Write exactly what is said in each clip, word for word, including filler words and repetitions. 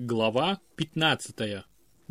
Глава пятнадцатая.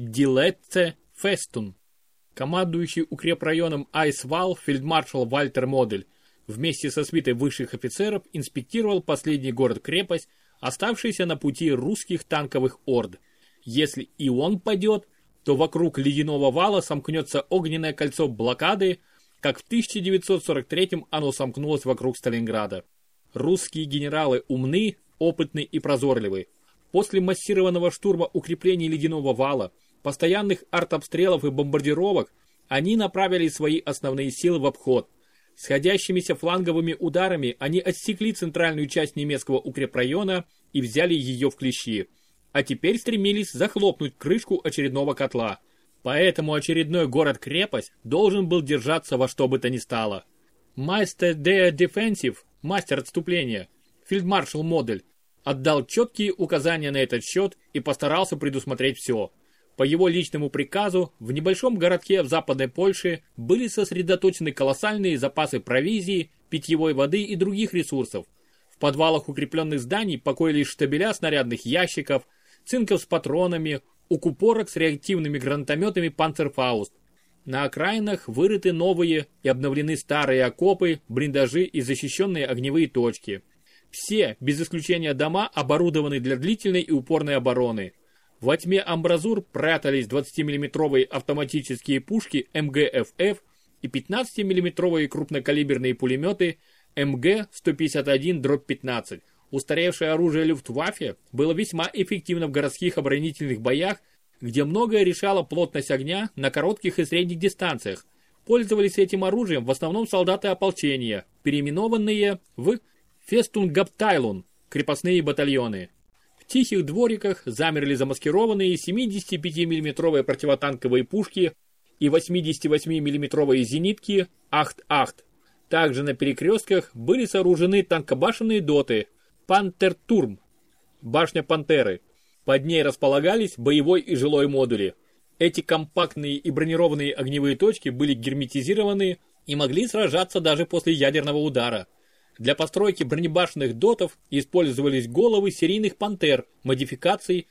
Дилетце Фестун. Командующий укрепрайоном Айсвал фельдмаршал Вальтер Модель вместе со свитой высших офицеров инспектировал последний город-крепость, оставшийся на пути русских танковых орд. Если и он падет, то вокруг ледяного вала сомкнется огненное кольцо блокады, как в тысяча девятьсот сорок третьем оно сомкнулось вокруг Сталинграда. Русские генералы умны, опытны и прозорливы. После массированного штурма укреплений ледяного вала, постоянных артобстрелов и бомбардировок, они направили свои основные силы в обход. Сходящимися фланговыми ударами они отсекли центральную часть немецкого укрепрайона и взяли ее в клещи. А теперь стремились захлопнуть крышку очередного котла. Поэтому очередной город-крепость должен был держаться во что бы то ни стало. Майстер де Дефенсив, мастер отступления, фельдмаршал Модель, отдал четкие указания на этот счет и постарался предусмотреть все. По его личному приказу в небольшом городке в Западной Польше были сосредоточены колоссальные запасы провизии, питьевой воды и других ресурсов. В подвалах укрепленных зданий покоились штабеля снарядных ящиков, цинков с патронами, укупорок с реактивными гранатометами «Панцерфауст». На окраинах вырыты новые и обновлены старые окопы, блиндажи и защищенные огневые точки. Все, без исключения дома, оборудованы для длительной и упорной обороны. Во тьме амбразур прятались двадцатимиллиметровые автоматические пушки эм гэ эф эф и пятнадцатимиллиметровые крупнокалиберные пулеметы эм гэ сто пятьдесят один пятнадцать. Устаревшее оружие Люфтваффе было весьма эффективно в городских оборонительных боях, где многое решала плотность огня на коротких и средних дистанциях. Пользовались этим оружием в основном солдаты ополчения, переименованные в Фестунгабтайлун, крепостные батальоны. В тихих двориках замерли замаскированные семидесятипятимиллиметровые противотанковые пушки и восьмидесятивосьмимиллиметровые зенитки Ахт-Ахт. Также на перекрестках были сооружены танкобашенные доты Пантертурм, башня Пантеры. Под ней располагались боевой и жилой модули. Эти компактные и бронированные огневые точки были герметизированы и могли сражаться даже после ядерного удара. Для постройки бронебашенных дотов использовались головы серийных «Пантер» модификаций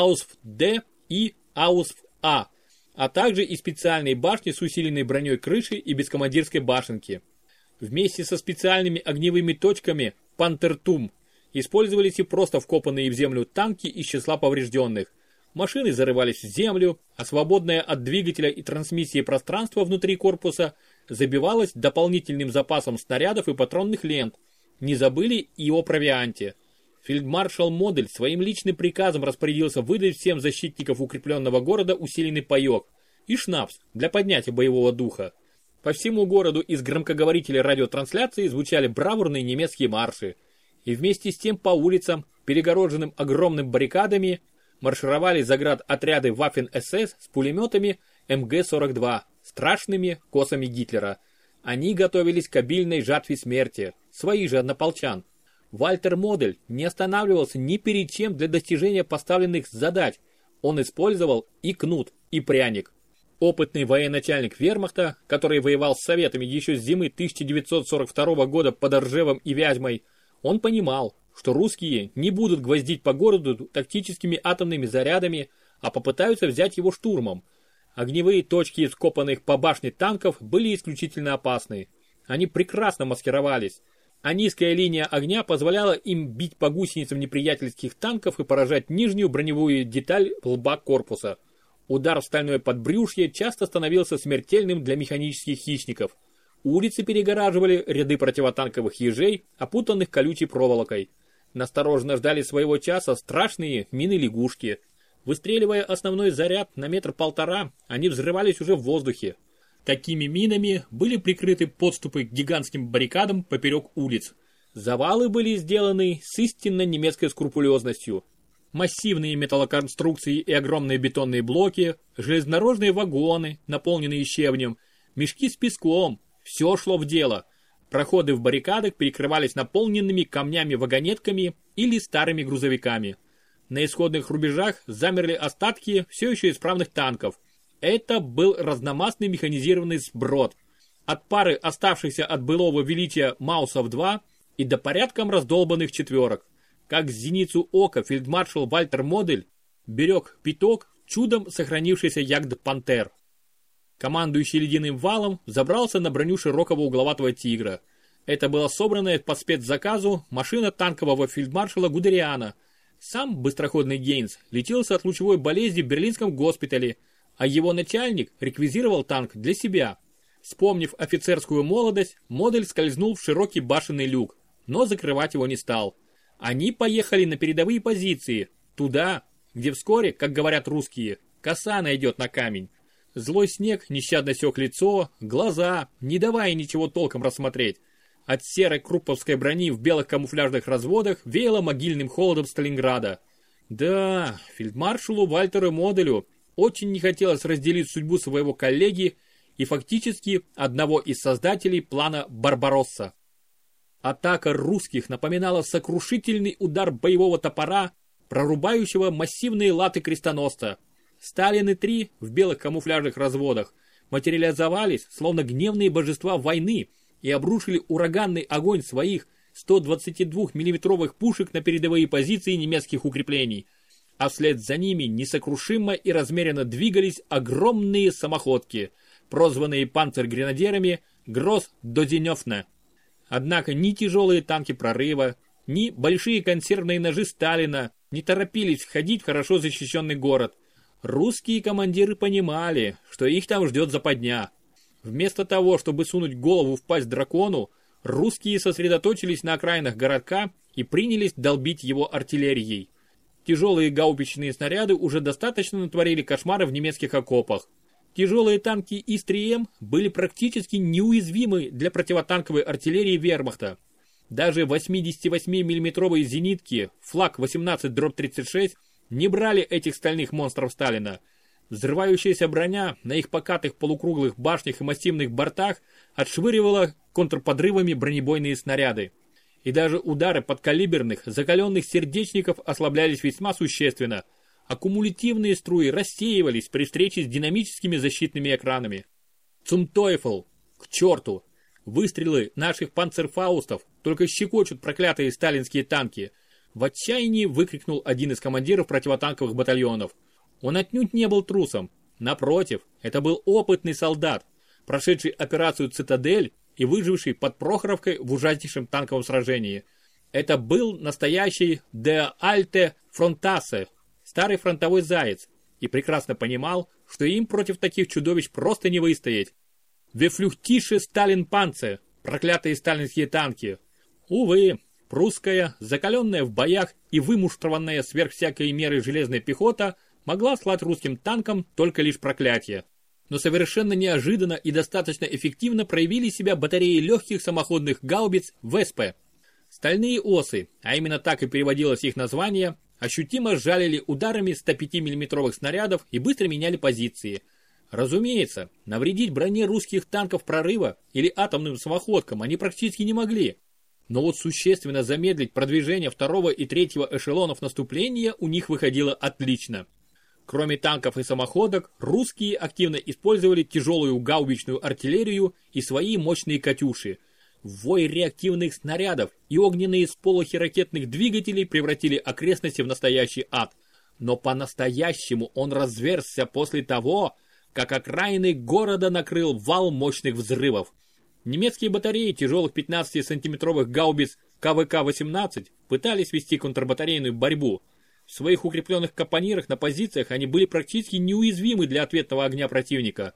Аусф-Д и Аусф-А, а также и специальные башни с усиленной броней крыши и бескомандирской башенки. Вместе со специальными огневыми точками «Пантертум» использовались и просто вкопанные в землю танки из числа поврежденных. Машины зарывались в землю, а свободное от двигателя и трансмиссии пространство внутри корпуса забивалось дополнительным запасом снарядов и патронных лент. Не забыли и о провианте. Фельдмаршал Модель своим личным приказом распорядился выдать всем защитников укрепленного города усиленный паёк и шнапс для поднятия боевого духа. По всему городу из громкоговорителей радиотрансляции звучали бравурные немецкие марши. И вместе с тем по улицам, перегороженным огромными баррикадами, маршировали заградотряды Waffen-эс эс с пулеметами эм гэ сорок два, страшными косами Гитлера. Они готовились к обильной жатве смерти, свои же однополчан. Вальтер Модель не останавливался ни перед чем для достижения поставленных задач. Он использовал и кнут, и пряник. Опытный военачальник вермахта, который воевал с советами еще с зимы тысяча девятьсот сорок второго года под Ржевом и Вязьмой, он понимал, что русские не будут гвоздить по городу тактическими атомными зарядами, а попытаются взять его штурмом. Огневые точки из копанных по башне танков были исключительно опасны. Они прекрасно маскировались, а низкая линия огня позволяла им бить по гусеницам неприятельских танков и поражать нижнюю броневую деталь лба корпуса. Удар в стальное подбрюшье часто становился смертельным для механических хищников. Улицы перегораживали ряды противотанковых ежей, опутанных колючей проволокой. Настороженно ждали своего часа страшные мины-лягушки. Выстреливая основной заряд на метр-полтора, они взрывались уже в воздухе. Такими минами были прикрыты подступы к гигантским баррикадам поперек улиц. Завалы были сделаны с истинно немецкой скрупулезностью. Массивные металлоконструкции и огромные бетонные блоки, железнодорожные вагоны, наполненные щебнем, мешки с песком – все шло в дело. Проходы в баррикадах перекрывались наполненными камнями-вагонетками или старыми грузовиками. На исходных рубежах замерли остатки все еще исправных танков. Это был разномастный механизированный сброд. От пары оставшихся от былого величия Маусов-два и до порядком раздолбанных четверок. Как с зеницу ока фельдмаршал Вальтер Модель берег пяток, чудом сохранившийся Ягд-Пантер. Командующий ледяным валом забрался на броню широкого угловатого тигра. Это была собранная по спецзаказу машина танкового фельдмаршала Гудериана. Сам быстроходный Гейнс лечился от лучевой болезни в берлинском госпитале, а его начальник реквизировал танк для себя. Вспомнив офицерскую молодость, Модель скользнул в широкий башенный люк, но закрывать его не стал. Они поехали на передовые позиции, туда, где вскоре, как говорят русские, коса найдет на камень. Злой снег нещадно сёк лицо, глаза, не давая ничего толком рассмотреть. От серой крупповской брони в белых камуфляжных разводах веяло могильным холодом Сталинграда. Да, фельдмаршалу Вальтеру Моделю очень не хотелось разделить судьбу своего коллеги и фактически одного из создателей плана Барбаросса. Атака русских напоминала сокрушительный удар боевого топора, прорубающего массивные латы крестоносца. Сталины-три в белых камуфляжных разводах материализовались, словно гневные божества войны, и обрушили ураганный огонь своих ста двадцатидвухмиллиметровых пушек на передовые позиции немецких укреплений. А вслед за ними несокрушимо и размеренно двигались огромные самоходки, прозванные панцергренадерами Гросс-Дозенёфне. Однако ни тяжелые танки прорыва, ни большие консервные ножи Сталина не торопились входить в хорошо защищенный город. Русские командиры понимали, что их там ждет западня. Вместо того, чтобы сунуть голову в пасть дракону, русские сосредоточились на окраинах городка и принялись долбить его артиллерией. Тяжелые гаубичные снаряды уже достаточно натворили кошмары в немецких окопах. Тяжелые танки И С три М были практически неуязвимы для противотанковой артиллерии вермахта. Даже восьмидесятивосьмимиллиметровые зенитки флаг восемнадцать тридцать шесть не брали этих стальных монстров Сталина. Взрывающаяся броня на их покатых полукруглых башнях и массивных бортах отшвыривала контрподрывами бронебойные снаряды. И даже удары подкалиберных, закаленных сердечников ослаблялись весьма существенно, а кумулятивные струи рассеивались при встрече с динамическими защитными экранами. Zum Teufel! К черту! Выстрелы наших панцерфаустов только щекочут проклятые сталинские танки. В отчаянии выкрикнул один из командиров противотанковых батальонов. Он отнюдь не был трусом. Напротив, это был опытный солдат, прошедший операцию «Цитадель» и выживший под Прохоровкой в ужаснейшем танковом сражении. Это был настоящий «Der alte Frontase», старый фронтовой заяц, и прекрасно понимал, что им против таких чудовищ просто не выстоять. «Вефлюхтише Сталин Панце», проклятые сталинские танки. Увы, прусская, закаленная в боях и вымуштрованная сверх всякой меры железная пехота могла слать русским танкам только лишь проклятие. Но совершенно неожиданно и достаточно эффективно проявили себя батареи легких самоходных гаубиц ВСП. Стальные осы, а именно так и переводилось их название, ощутимо жалили ударами стопятимиллиметровых снарядов и быстро меняли позиции. Разумеется, навредить броне русских танков прорыва или атомным самоходкам они практически не могли. Но вот существенно замедлить продвижение второго и третьего эшелонов наступления у них выходило отлично. Кроме танков и самоходок, русские активно использовали тяжелую гаубичную артиллерию и свои мощные «Катюши». Вой реактивных снарядов и огненные сполохи ракетных двигателей превратили окрестности в настоящий ад. Но по-настоящему он разверзся после того, как окраины города накрыл вал мощных взрывов. Немецкие батареи тяжелых пятнадцатисантиметровых гаубиц Ка Вэ Ка восемнадцать пытались вести контрбатарейную борьбу. В своих укрепленных капонирах на позициях они были практически неуязвимы для ответного огня противника.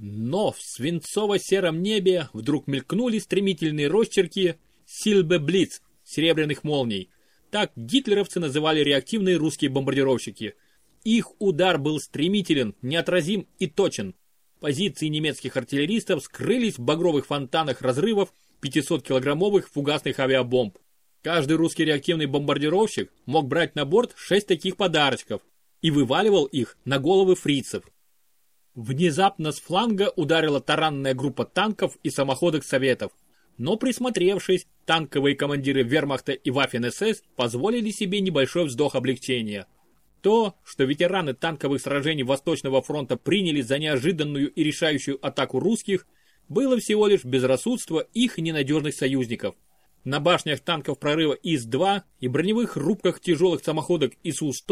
Но в свинцово-сером небе вдруг мелькнули стремительные росчерки «Сильбе Блиц» серебряных молний. Так гитлеровцы называли реактивные русские бомбардировщики. Их удар был стремителен, неотразим и точен. Позиции немецких артиллеристов скрылись в багровых фонтанах разрывов пятисоткилограммовых фугасных авиабомб. Каждый русский реактивный бомбардировщик мог брать на борт шесть таких подарочков и вываливал их на головы фрицев. Внезапно с фланга ударила таранная группа танков и самоходок Советов. Но присмотревшись, танковые командиры Вермахта и Waffen-эс эс позволили себе небольшой вздох облегчения. То, что ветераны танковых сражений Восточного фронта приняли за неожиданную и решающую атаку русских, было всего лишь безрассудство их ненадежных союзников. На башнях танков прорыва И С два и броневых рубках тяжелых самоходок И Су сто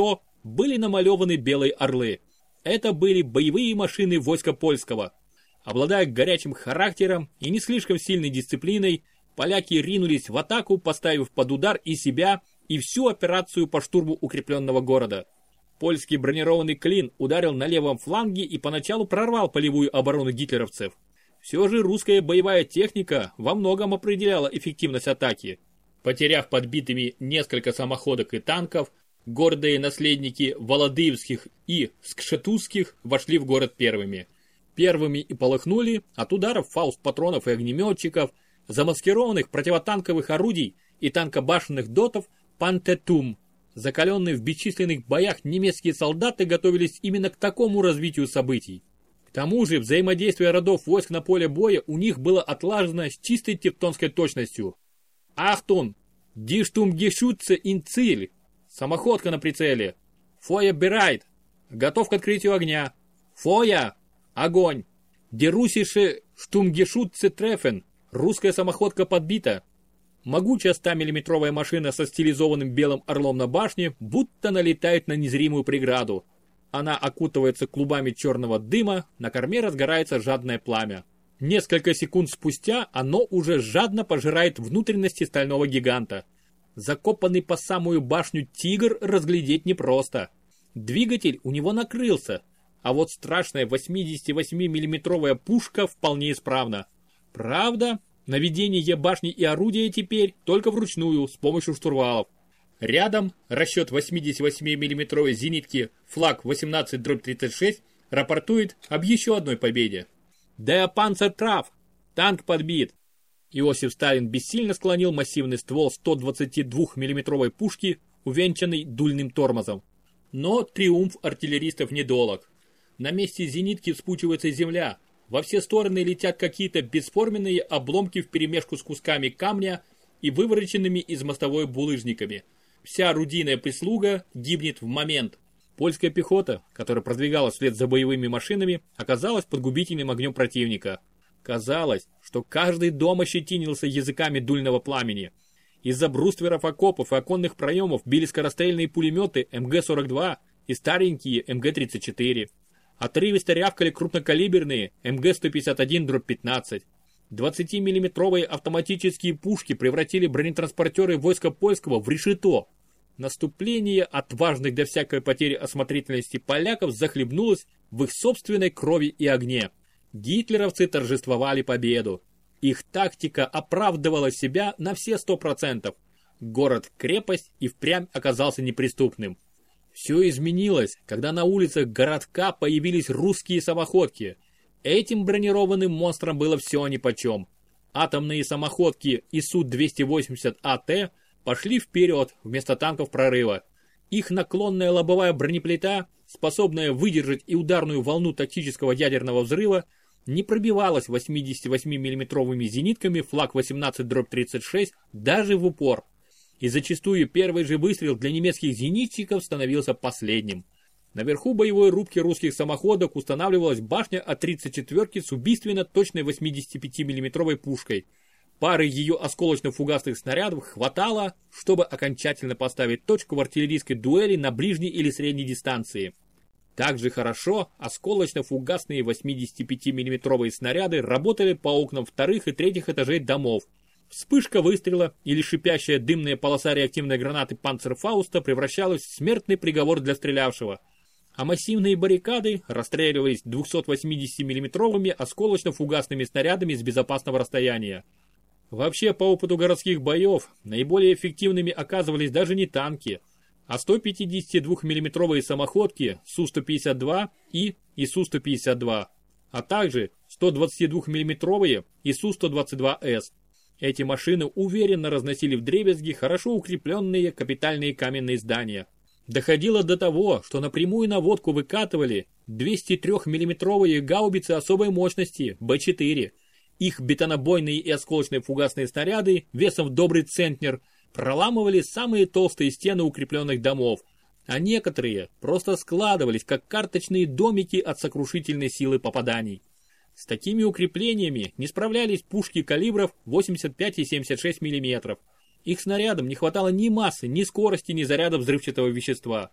были намалеваны белые орлы. Это были боевые машины войска польского. Обладая горячим характером и не слишком сильной дисциплиной, поляки ринулись в атаку, поставив под удар и себя, и всю операцию по штурму укрепленного города. Польский бронированный клин ударил на левом фланге и поначалу прорвал полевую оборону гитлеровцев. Все же русская боевая техника во многом определяла эффективность атаки. Потеряв подбитыми несколько самоходок и танков, гордые наследники Володыевских и Скшетузских вошли в город первыми. Первыми и полыхнули от ударов фауст-патронов и огнеметчиков, замаскированных противотанковых орудий и танкобашенных дотов Пантетум. Закаленные в бесчисленных боях немецкие солдаты готовились именно к такому развитию событий. К тому же взаимодействие родов войск на поле боя у них было отлажено с чистой тевтонской точностью. Ахтун! Die Sturmgeschütze in Ziel! Самоходка на прицеле. Фоя берайт. Готов к открытию огня. Фоя. Огонь. Die russische Sturmgeschütze treffen. Русская самоходка подбита. Могучая ста-миллиметровая машина со стилизованным белым орлом на башне будто налетает на незримую преграду. Она окутывается клубами черного дыма, на корме разгорается жадное пламя. Несколько секунд спустя оно уже жадно пожирает внутренности стального гиганта. Закопанный по самую башню «Тигр» разглядеть непросто. Двигатель у него накрылся, а вот страшная восьмидесятивосьмимиллиметровая пушка вполне исправна. Правда, наведение башни и орудия теперь только вручную, с помощью штурвалов. Рядом расчет восьмидесятивосьмимиллиметровой зенитки флаг восемнадцать тридцать шесть рапортует об еще одной победе. Der Panzer traf! Танк подбит! Иосиф Сталин бессильно склонил массивный ствол сто двадцатидвухмиллиметровой пушки, увенчанный дульным тормозом. Но триумф артиллеристов недолог. На месте зенитки вспучивается земля. Во все стороны летят какие-то бесформенные обломки вперемешку с кусками камня и вывороченными из мостовой булыжниками. Вся орудийная прислуга гибнет в момент. Польская пехота, которая продвигалась вслед за боевыми машинами, оказалась под губительным огнем противника. Казалось, что каждый дом ощетинился языками дульного пламени. Из-за брустверов окопов и оконных проемов били скорострельные пулеметы эм гэ сорок два и старенькие эм гэ тридцать четыре. Отрывисто рявкали крупнокалиберные эм гэ сто пятьдесят один пятнадцать. двадцатимиллиметровые автоматические пушки превратили бронетранспортеры войска польского в решето. Наступление отважных до всякой потери осмотрительности поляков захлебнулось в их собственной крови и огне. Гитлеровцы торжествовали победу. Их тактика оправдывала себя на все сто процентов. Город-крепость и впрямь оказался неприступным. Все изменилось, когда на улицах городка появились русские самоходки. Этим бронированным монстрам было все нипочем. Атомные самоходки И Су двести восемьдесят А Т пошли вперед вместо танков прорыва. Их наклонная лобовая бронеплита, способная выдержать и ударную волну тактического ядерного взрыва, не пробивалась восьмидесятивосьмимиллиметровыми зенитками флаг восемнадцать тридцать шесть даже в упор. И зачастую первый же выстрел для немецких зенитчиков становился последним. Наверху боевой рубки русских самоходок устанавливалась башня А тридцать четыре с убийственно точной восьмидесятипятимиллиметровой пушкой. Пары ее осколочно-фугасных снарядов хватало, чтобы окончательно поставить точку в артиллерийской дуэли на ближней или средней дистанции. Также хорошо осколочно-фугасные восьмидесятипятимиллиметровые снаряды работали по окнам вторых и третьих этажей домов. Вспышка выстрела или шипящая дымная полоса реактивной гранаты Панцерфауста превращалась в смертный приговор для стрелявшего. А массивные баррикады расстреливались двухсотвосьмидесятимиллиметровыми осколочно-фугасными снарядами с безопасного расстояния. Вообще, по опыту городских боев, наиболее эффективными оказывались даже не танки, а сто пятидесятидвухмиллиметровые самоходки Су сто пятьдесят два и И Су сто пятьдесят два, а также сто двадцатидвухмиллиметровые И Су сто двадцать два С. Эти машины уверенно разносили вдребезги хорошо укрепленные капитальные каменные здания. Доходило до того, что напрямую наводку выкатывали двухсотрёхмиллиметровые гаубицы особой мощности Б четыре. Их бетонобойные и осколочные фугасные снаряды весом в добрый центнер проламывали самые толстые стены укрепленных домов, а некоторые просто складывались как карточные домики от сокрушительной силы попаданий. С такими укреплениями не справлялись пушки калибров восемьдесят пять и семьдесят шесть миллиметров. Их снарядам не хватало ни массы, ни скорости, ни заряда взрывчатого вещества.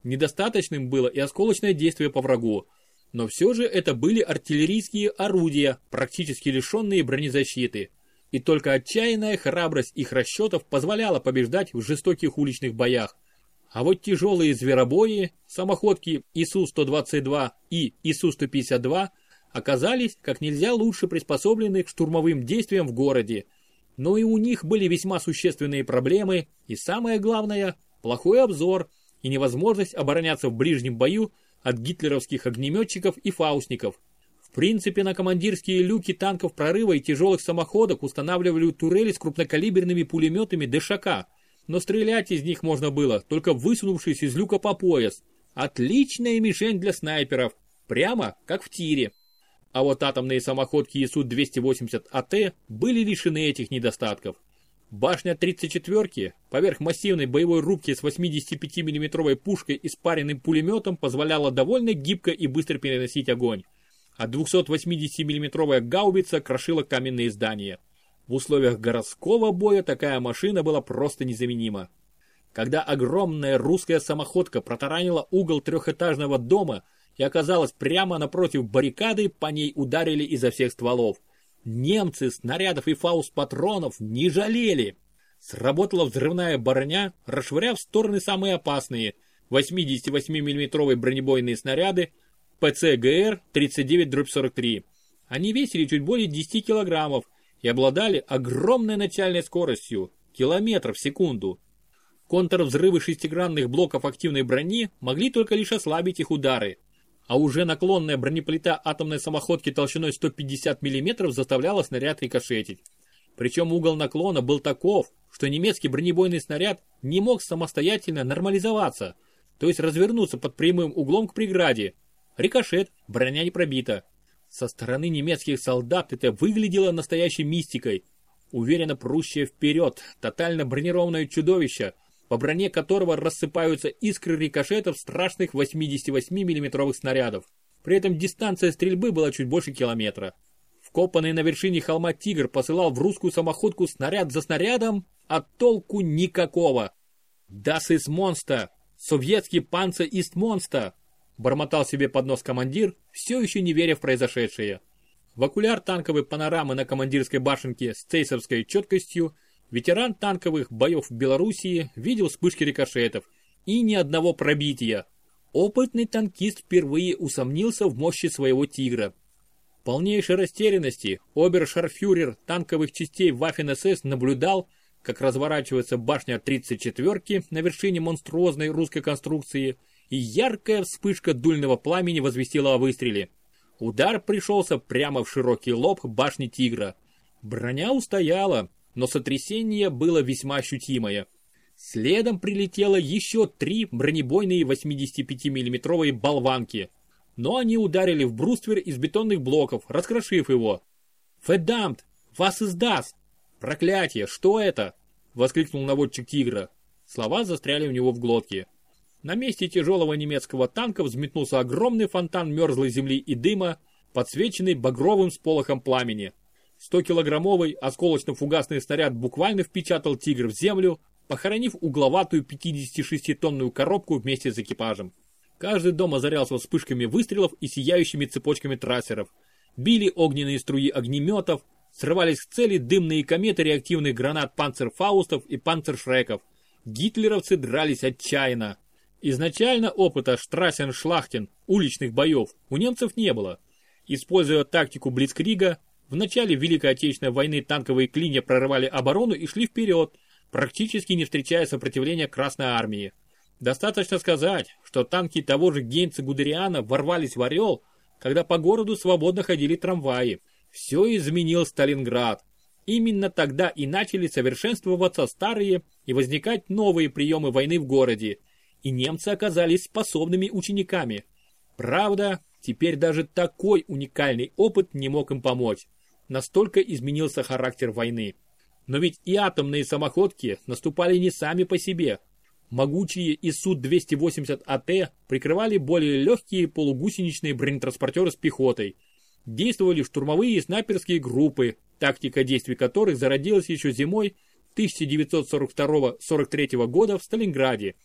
Недостаточным было и осколочное действие по врагу. Но все же это были артиллерийские орудия, практически лишенные бронезащиты. И только отчаянная храбрость их расчетов позволяла побеждать в жестоких уличных боях. А вот тяжелые зверобои, самоходки И Су сто двадцать два и И Су сто пятьдесят два оказались как нельзя лучше приспособлены к штурмовым действиям в городе. Но и у них были весьма существенные проблемы и, самое главное, плохой обзор и невозможность обороняться в ближнем бою от гитлеровских огнеметчиков и фаустников. В принципе, на командирские люки танков прорыва и тяжелых самоходок устанавливали турели с крупнокалиберными пулеметами ДШК, но стрелять из них можно было, только высунувшись из люка по пояс. Отличная мишень для снайперов, прямо как в тире. А вот атомные самоходки И Су двести восемьдесят А Т были лишены этих недостатков. Башня тридцать четвёрки поверх массивной боевой рубки с восьмидесятипятимиллиметровой пушкой и спаренным пулеметом позволяла довольно гибко и быстро переносить огонь. А двухсотвосьмидесятимиллиметровая гаубица крошила каменные здания. В условиях городского боя такая машина была просто незаменима. Когда огромная русская самоходка протаранила угол трехэтажного дома и оказалась прямо напротив баррикады, по ней ударили изо всех стволов. Немцы снарядов и фауст-патронов не жалели. Сработала взрывная броня, расшвыряв в стороны самые опасные восьмидесятивосьмимиллиметровые бронебойные снаряды П Ц Г Р тридцать девять дробь сорок три. Они весили чуть более десяти килограммов и обладали огромной начальной скоростью – километров в секунду. Контрвзрывы шестигранных блоков активной брони могли только лишь ослабить их удары. А уже наклонная бронеплита атомной самоходки толщиной сто пятьдесят миллиметров заставляла снаряд рикошетить. Причем угол наклона был таков, что немецкий бронебойный снаряд не мог самостоятельно нормализоваться, то есть развернуться под прямым углом к преграде. Рикошет, броня не пробита. Со стороны немецких солдат это выглядело настоящей мистикой. Уверенно прущее вперед, тотально бронированное чудовище, по броне которого рассыпаются искры рикошетов страшных восьмидесятивосьмимиллиметровых снарядов. При этом дистанция стрельбы была чуть больше километра. Вкопанный на вершине холма «Тигр» посылал в русскую самоходку снаряд за снарядом, а толку никакого. «Das ist Monster! Советский Panzer ist Monster!» бормотал себе под нос командир, все еще не веря в произошедшее. В окуляр танковой панорамы на командирской башенке с цейсовской четкостью ветеран танковых боев в Белоруссии видел вспышки рикошетов и ни одного пробития. Опытный танкист впервые усомнился в мощи своего «Тигра». В полнейшей растерянности обершарфюрер танковых частей Waffen-эс эс наблюдал, как разворачивается башня тридцать четвёрки на вершине монструозной русской конструкции, и яркая вспышка дульного пламени возвестила о выстреле. Удар пришелся прямо в широкий лоб башни «Тигра». Броня устояла, но сотрясение было весьма ощутимое. Следом прилетело еще три бронебойные восьмидесятипятимиллиметровые болванки, но они ударили в бруствер из бетонных блоков, раскрошив его. «Verdammt! Was ist das?» «Проклятие! Что это?» — воскликнул наводчик «Тигра». Слова застряли у него в глотке. На месте тяжелого немецкого танка взметнулся огромный фонтан мерзлой земли и дыма, подсвеченный багровым сполохом пламени. Стокилограммовый осколочно-фугасный снаряд буквально впечатал «Тигр» в землю, похоронив угловатую пятидесятишеститонную коробку вместе с экипажем. Каждый дом озарялся вспышками выстрелов и сияющими цепочками трассеров. Били огненные струи огнеметов, срывались с цели дымные кометы реактивных гранат панцерфаустов и панцершреков. Гитлеровцы дрались отчаянно. Изначально опыта Штрассен-Шлахтен уличных боев у немцев не было. Используя тактику блицкрига, в начале Великой Отечественной войны танковые клинья прорывали оборону и шли вперед, практически не встречая сопротивления Красной Армии. Достаточно сказать, что танки того же Гейнца-Гудериана ворвались в Орел, когда по городу свободно ходили трамваи. Все изменил Сталинград. Именно тогда и начали совершенствоваться старые и возникать новые приемы войны в городе. И немцы оказались способными учениками. Правда, теперь даже такой уникальный опыт не мог им помочь. Настолько изменился характер войны. Но ведь и атомные самоходки наступали не сами по себе. Могучие И Су двести восемьдесят А Т прикрывали более легкие полугусеничные бронетранспортеры с пехотой. Действовали штурмовые и снайперские группы, тактика действий которых зародилась еще зимой тысяча девятьсот сорок второго — сорок третьего года в Сталинграде.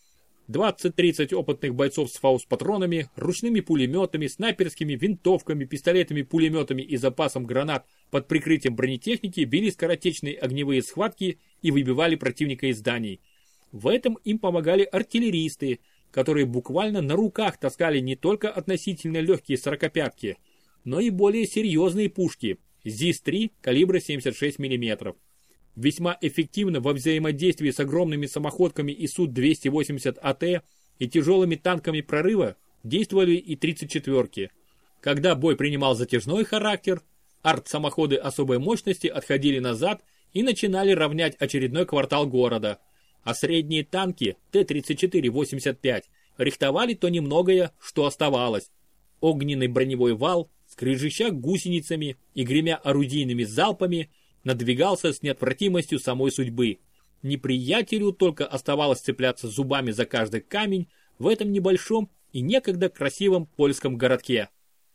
двадцать-тридцать опытных бойцов с фаус-патронами, ручными пулеметами, снайперскими винтовками, пистолетами-пулеметами и запасом гранат под прикрытием бронетехники вели скоротечные огневые схватки и выбивали противника из зданий. В этом им помогали артиллеристы, которые буквально на руках таскали не только относительно легкие сорокопятки, но и более серьезные пушки зис три калибра семьдесят шесть миллиметров. Весьма эффективно во взаимодействии с огромными самоходками ИСУ двести восемьдесят АТ и тяжелыми танками прорыва действовали и тридцать четвёрки. Когда бой принимал затяжной характер, арт-самоходы особой мощности отходили назад и начинали равнять очередной квартал города, а средние танки Т тридцать четыре восемьдесят пять рихтовали то немногое, что оставалось. Огненный броневой вал, скрежеща гусеницами и гремя орудийными залпами, надвигался с неотвратимостью самой судьбы. Неприятелю только оставалось цепляться зубами за каждый камень в этом небольшом и некогда красивом польском городке.